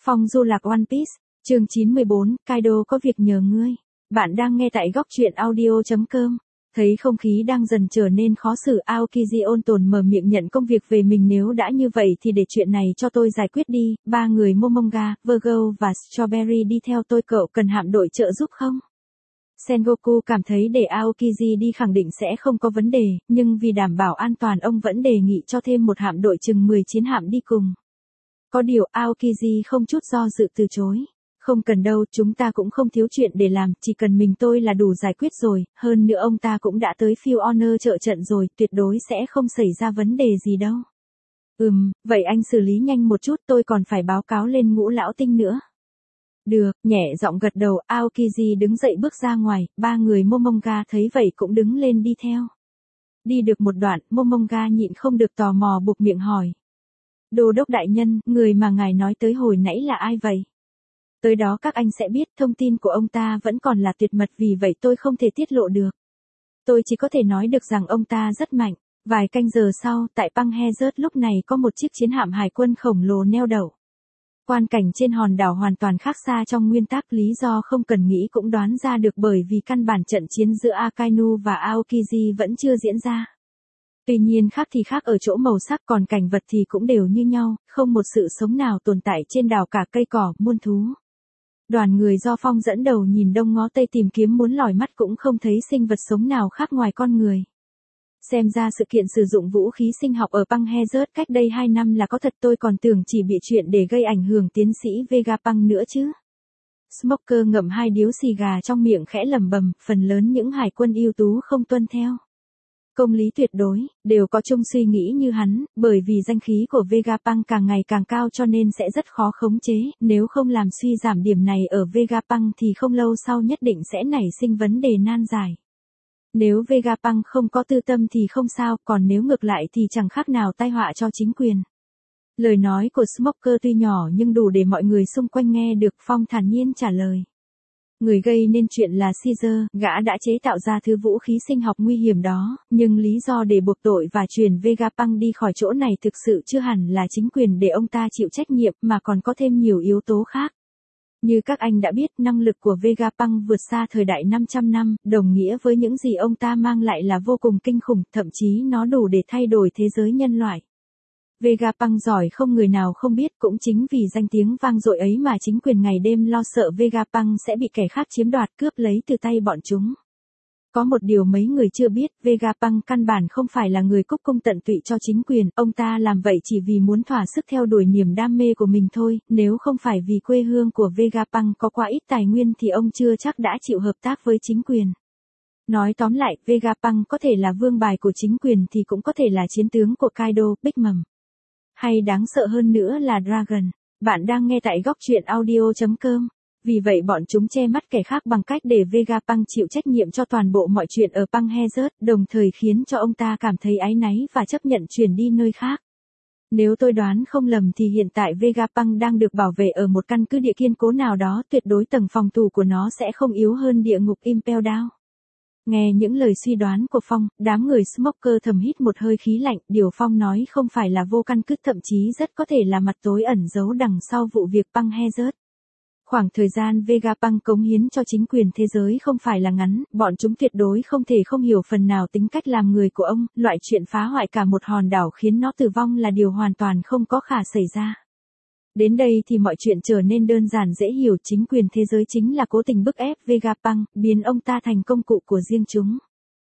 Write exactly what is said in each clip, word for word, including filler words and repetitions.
Phong du lạc One Piece, chương chín mươi bốn, Kaido có việc nhờ ngươi. Bạn đang nghe tại góc truyện audio chấm com. Thấy không khí đang dần trở nên khó xử, Aokiji ôn tồn mở miệng nhận công việc về mình. Nếu đã như vậy thì để chuyện này cho tôi giải quyết đi. Ba người Momonga, Virgo và Strawberry đi theo tôi, cậu cần hạm đội trợ giúp không? Sengoku cảm thấy để Aokiji đi khẳng định sẽ không có vấn đề, nhưng vì đảm bảo an toàn ông vẫn đề nghị cho thêm một hạm đội chừng mười chiến hạm đi cùng. Có điều Aokiji không chút do dự từ chối. Không cần đâu, chúng ta cũng không thiếu chuyện để làm, chỉ cần mình tôi là đủ giải quyết rồi, hơn nữa ông ta cũng đã tới Field Honor trợ trận rồi, tuyệt đối sẽ không xảy ra vấn đề gì đâu. Ừm, vậy anh xử lý nhanh một chút, tôi còn phải báo cáo lên Ngũ Lão Tinh nữa. Được, nhẹ giọng gật đầu, Aokiji đứng dậy bước ra ngoài, ba người Momonga thấy vậy cũng đứng lên đi theo. Đi được một đoạn, Momonga nhịn không được tò mò buộc miệng hỏi. Đô đốc đại nhân, người mà ngài nói tới hồi nãy là ai vậy? Tới đó các anh sẽ biết, thông tin của ông ta vẫn còn là tuyệt mật, vì vậy tôi không thể tiết lộ được. Tôi chỉ có thể nói được rằng ông ta rất mạnh. Vài canh giờ sau, tại Panghazert lúc này có một chiếc chiến hạm hải quân khổng lồ neo đậu. Quan cảnh trên hòn đảo hoàn toàn khác xa trong nguyên tắc, lý do không cần nghĩ cũng đoán ra được, bởi vì căn bản trận chiến giữa Akainu và Aokiji vẫn chưa diễn ra. Tuy nhiên khác thì khác ở chỗ màu sắc, còn cảnh vật thì cũng đều như nhau, không một sự sống nào tồn tại trên đảo cả, cây cỏ, muôn thú. Đoàn người do Phong dẫn đầu nhìn đông ngó tây tìm kiếm, muốn lòi mắt cũng không thấy sinh vật sống nào khác ngoài con người. Xem ra sự kiện sử dụng vũ khí sinh học ở Panghazert cách đây hai năm là có thật, tôi còn tưởng chỉ bị chuyện để gây ảnh hưởng tiến sĩ Vegapunk nữa chứ. Smoker ngậm hai điếu xì gà trong miệng khẽ lẩm bẩm, phần lớn những hải quân ưu tú không tuân theo công lý tuyệt đối, đều có chung suy nghĩ như hắn, bởi vì danh khí của Vegapunk càng ngày càng cao cho nên sẽ rất khó khống chế, nếu không làm suy giảm điểm này ở Vegapunk thì không lâu sau nhất định sẽ nảy sinh vấn đề nan giải. Nếu Vegapunk không có tư tâm thì không sao, còn nếu ngược lại thì chẳng khác nào tai họa cho chính quyền. Lời nói của Smoker tuy nhỏ nhưng đủ để mọi người xung quanh nghe được. Phong thản nhiên trả lời. Người gây nên chuyện là Caesar, gã đã chế tạo ra thứ vũ khí sinh học nguy hiểm đó, nhưng lý do để buộc tội và truyền Vegapunk đi khỏi chỗ này thực sự chưa hẳn là chính quyền để ông ta chịu trách nhiệm, mà còn có thêm nhiều yếu tố khác. Như các anh đã biết, năng lực của Vegapunk vượt xa thời đại năm trăm năm, đồng nghĩa với những gì ông ta mang lại là vô cùng kinh khủng, thậm chí nó đủ để thay đổi thế giới nhân loại. Vegapunk giỏi không người nào không biết, cũng chính vì danh tiếng vang dội ấy mà chính quyền ngày đêm lo sợ Vegapunk sẽ bị kẻ khác chiếm đoạt, cướp lấy từ tay bọn chúng. Có một điều mấy người chưa biết, Vegapunk căn bản không phải là người cúc cung tận tụy cho chính quyền, ông ta làm vậy chỉ vì muốn thỏa sức theo đuổi niềm đam mê của mình thôi, nếu không phải vì quê hương của Vegapunk có quá ít tài nguyên thì ông chưa chắc đã chịu hợp tác với chính quyền. Nói tóm lại, Vegapunk có thể là vương bài của chính quyền thì cũng có thể là chiến tướng của Kaido, Big Mom. Hay đáng sợ hơn nữa là Dragon. Bạn đang nghe tại góc truyện audio chấm com. Vì vậy bọn chúng che mắt kẻ khác bằng cách để Vegapunk chịu trách nhiệm cho toàn bộ mọi chuyện ở Panghazert, đồng thời khiến cho ông ta cảm thấy áy náy và chấp nhận chuyển đi nơi khác. Nếu tôi đoán không lầm thì hiện tại Vegapunk đang được bảo vệ ở một căn cứ địa kiên cố nào đó, tuyệt đối tầng phòng thủ của nó sẽ không yếu hơn địa ngục Impel Down. Nghe những lời suy đoán của Phong, đám người Smoker thầm hít một hơi khí lạnh, điều Phong nói không phải là vô căn cứ, thậm chí rất có thể là mặt tối ẩn giấu đằng sau vụ việc Panghazert. Khoảng thời gian Vegapunk cống hiến cho chính quyền thế giới không phải là ngắn, bọn chúng tuyệt đối không thể không hiểu phần nào tính cách làm người của ông, loại chuyện phá hoại cả một hòn đảo khiến nó tử vong là điều hoàn toàn không có khả xảy ra. Đến đây thì mọi chuyện trở nên đơn giản dễ hiểu, chính quyền thế giới chính là cố tình bức ép Vegapunk, biến ông ta thành công cụ của riêng chúng.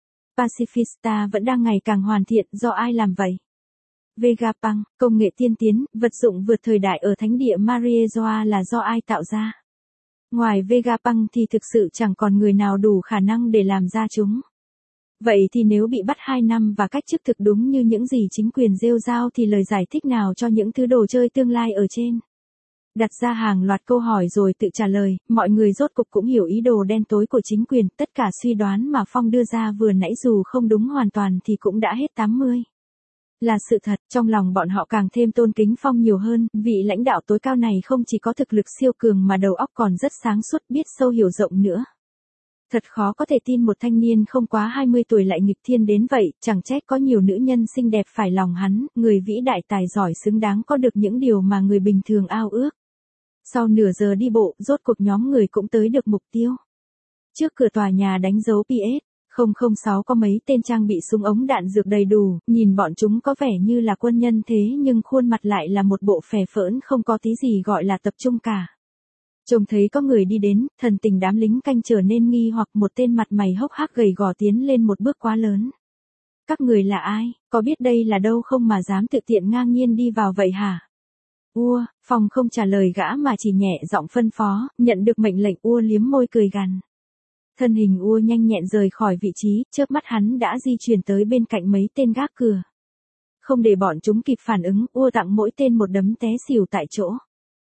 Pacifista vẫn đang ngày càng hoàn thiện, do ai làm vậy? Vegapunk, công nghệ tiên tiến, vật dụng vượt thời đại ở thánh địa Mariejoa là do ai tạo ra? Ngoài Vegapunk thì thực sự chẳng còn người nào đủ khả năng để làm ra chúng. Vậy thì nếu bị bắt hai năm và cách chức thực đúng như những gì chính quyền rêu rao thì lời giải thích nào cho những thứ đồ chơi tương lai ở trên? Đặt ra hàng loạt câu hỏi rồi tự trả lời, mọi người rốt cục cũng hiểu ý đồ đen tối của chính quyền, tất cả suy đoán mà Phong đưa ra vừa nãy dù không đúng hoàn toàn thì cũng đã hết tám mươi. Là sự thật, trong lòng bọn họ càng thêm tôn kính Phong nhiều hơn, vị lãnh đạo tối cao này không chỉ có thực lực siêu cường mà đầu óc còn rất sáng suốt, biết sâu hiểu rộng nữa. Thật khó có thể tin một thanh niên không quá hai mươi tuổi lại nghịch thiên đến vậy, chẳng trách có nhiều nữ nhân xinh đẹp phải lòng hắn, người vĩ đại tài giỏi xứng đáng có được những điều mà người bình thường ao ước. Sau nửa giờ đi bộ, rốt cuộc nhóm người cũng tới được mục tiêu. Trước cửa tòa nhà đánh dấu P S không không sáu có mấy tên trang bị súng ống đạn dược đầy đủ, nhìn bọn chúng có vẻ như là quân nhân thế nhưng khuôn mặt lại là một bộ phè phỡn không có tí gì gọi là tập trung cả. Trông thấy có người đi đến, thần tình đám lính canh trở nên nghi hoặc một tên mặt mày hốc hác gầy gò tiến lên một bước quá lớn. Các người là ai, có biết đây là đâu không mà dám tự tiện ngang nhiên đi vào vậy hả? Ua, Phong không trả lời gã mà chỉ nhẹ giọng phân phó, nhận được mệnh lệnh Ua liếm môi cười gằn. Thân hình Ua nhanh nhẹn rời khỏi vị trí, chớp mắt hắn đã di chuyển tới bên cạnh mấy tên gác cửa. Không để bọn chúng kịp phản ứng, Ua tặng mỗi tên một đấm té xỉu tại chỗ.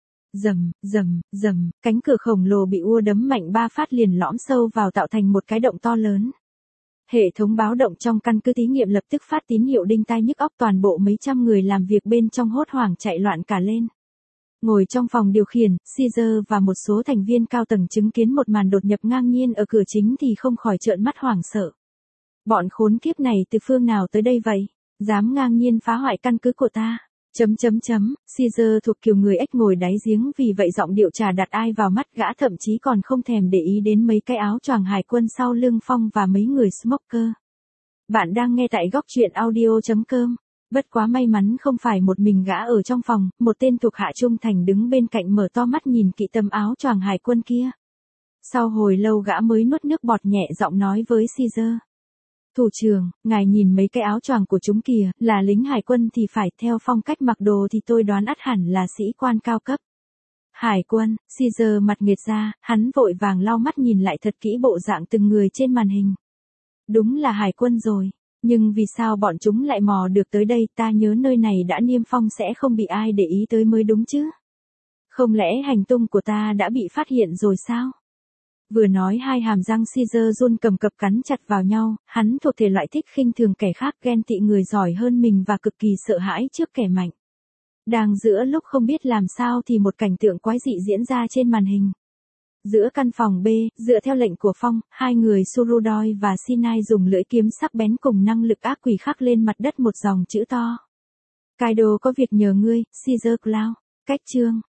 Rầm, rầm, rầm, cánh cửa khổng lồ bị Ua đấm mạnh ba phát liền lõm sâu vào tạo thành một cái động to lớn. Hệ thống báo động trong căn cứ thí nghiệm lập tức phát tín hiệu đinh tai nhức óc, toàn bộ mấy trăm người làm việc bên trong hốt hoảng chạy loạn cả lên. Ngồi trong phòng điều khiển, Caesar và một số thành viên cao tầng chứng kiến một màn đột nhập ngang nhiên ở cửa chính thì không khỏi trợn mắt hoảng sợ. Bọn khốn kiếp này từ phương nào tới đây vậy? Dám ngang nhiên phá hoại căn cứ của ta. Chấm chấm chấm, Caesar thuộc kiểu người ếch ngồi đáy giếng, vì vậy giọng điệu chả đặt ai vào mắt, gã thậm chí còn không thèm để ý đến mấy cái áo choàng hải quân sau lưng Phong và mấy người smoker. Bạn đang nghe tại góc truyện audio chấm com. Bất quá may mắn không phải một mình gã ở trong phòng, một tên thuộc hạ trung thành đứng bên cạnh mở to mắt nhìn kỹ tấm áo choàng hải quân kia. Sau hồi lâu gã mới nuốt nước bọt, nhẹ giọng nói với Caesar. Thủ trưởng, ngài nhìn mấy cái áo choàng của chúng kìa, là lính hải quân thì phải, theo phong cách mặc đồ thì tôi đoán ắt hẳn là sĩ quan cao cấp. Hải quân, Caesar mặt nghệt ra, hắn vội vàng lau mắt nhìn lại thật kỹ bộ dạng từng người trên màn hình. Đúng là hải quân rồi, nhưng vì sao bọn chúng lại mò được tới đây, ta nhớ nơi này đã niêm phong sẽ không bị ai để ý tới mới đúng chứ. Không lẽ hành tung của ta đã bị phát hiện rồi sao? Vừa nói hai hàm răng Caesar run cầm cập cắn chặt vào nhau, hắn thuộc thể loại thích khinh thường kẻ khác, ghen tị người giỏi hơn mình và cực kỳ sợ hãi trước kẻ mạnh. Đang giữa lúc không biết làm sao thì một cảnh tượng quái dị diễn ra trên màn hình. Giữa căn phòng B, dựa theo lệnh của Phong, hai người Surudoy và Sinai dùng lưỡi kiếm sắc bén cùng năng lực ác quỷ khắc lên mặt đất một dòng chữ to. Kaido có việc nhờ ngươi, Caesar Cloud. Cách chương